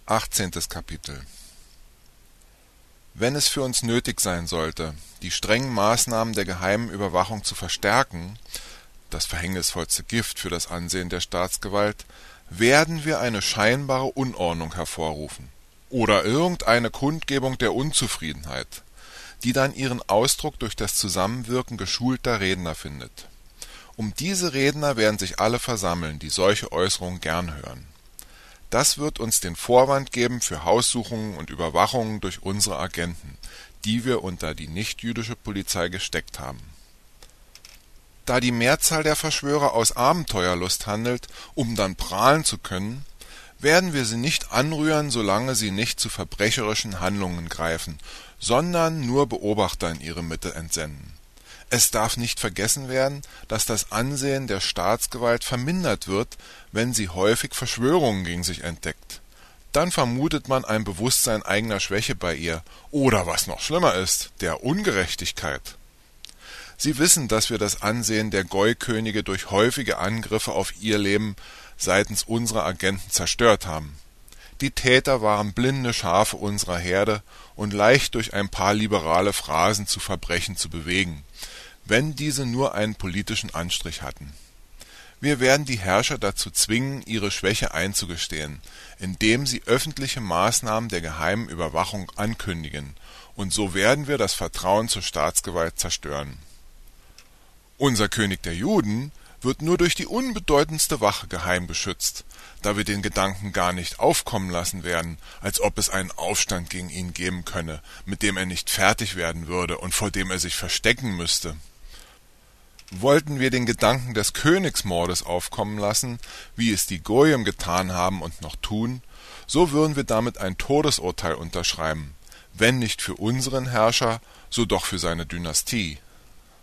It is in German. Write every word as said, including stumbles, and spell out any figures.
achtzehntes Kapitel. Wenn es für uns nötig sein sollte, die strengen Maßnahmen der geheimen Überwachung zu verstärken, das verhängnisvollste Gift für das Ansehen der Staatsgewalt, werden wir eine scheinbare Unordnung hervorrufen oder irgendeine Kundgebung der Unzufriedenheit, die dann ihren Ausdruck durch das Zusammenwirken geschulter Redner findet. Um diese Redner werden sich alle versammeln, die solche Äußerungen gern hören. Das wird uns den Vorwand geben für Haussuchungen und Überwachungen durch unsere Agenten, die wir unter die nichtjüdische Polizei gesteckt haben. Da die Mehrzahl der Verschwörer aus Abenteuerlust handelt, um dann prahlen zu können, werden wir sie nicht anrühren, solange sie nicht zu verbrecherischen Handlungen greifen, sondern nur Beobachter in ihre Mitte entsenden. Es darf nicht vergessen werden, dass das Ansehen der Staatsgewalt vermindert wird, wenn sie häufig Verschwörungen gegen sich entdeckt. Dann vermutet man ein Bewusstsein eigener Schwäche bei ihr oder, was noch schlimmer ist, der Ungerechtigkeit. Sie wissen, dass wir das Ansehen der Goikönige durch häufige Angriffe auf ihr Leben seitens unserer Agenten zerstört haben. Die Täter waren blinde Schafe unserer Herde und leicht durch ein paar liberale Phrasen zu Verbrechen zu bewegen, wenn diese nur einen politischen Anstrich hatten. Wir werden die Herrscher dazu zwingen, ihre Schwäche einzugestehen, indem sie öffentliche Maßnahmen der geheimen Überwachung ankündigen, und so werden wir das Vertrauen zur Staatsgewalt zerstören. Unser König der Juden wird nur durch die unbedeutendste Wache geheim beschützt, da wir den Gedanken gar nicht aufkommen lassen werden, als ob es einen Aufstand gegen ihn geben könne, mit dem er nicht fertig werden würde und vor dem er sich verstecken müsste. Wollten wir den Gedanken des Königsmordes aufkommen lassen, wie es die Goyim getan haben und noch tun, so würden wir damit ein Todesurteil unterschreiben, wenn nicht für unseren Herrscher, so doch für seine Dynastie.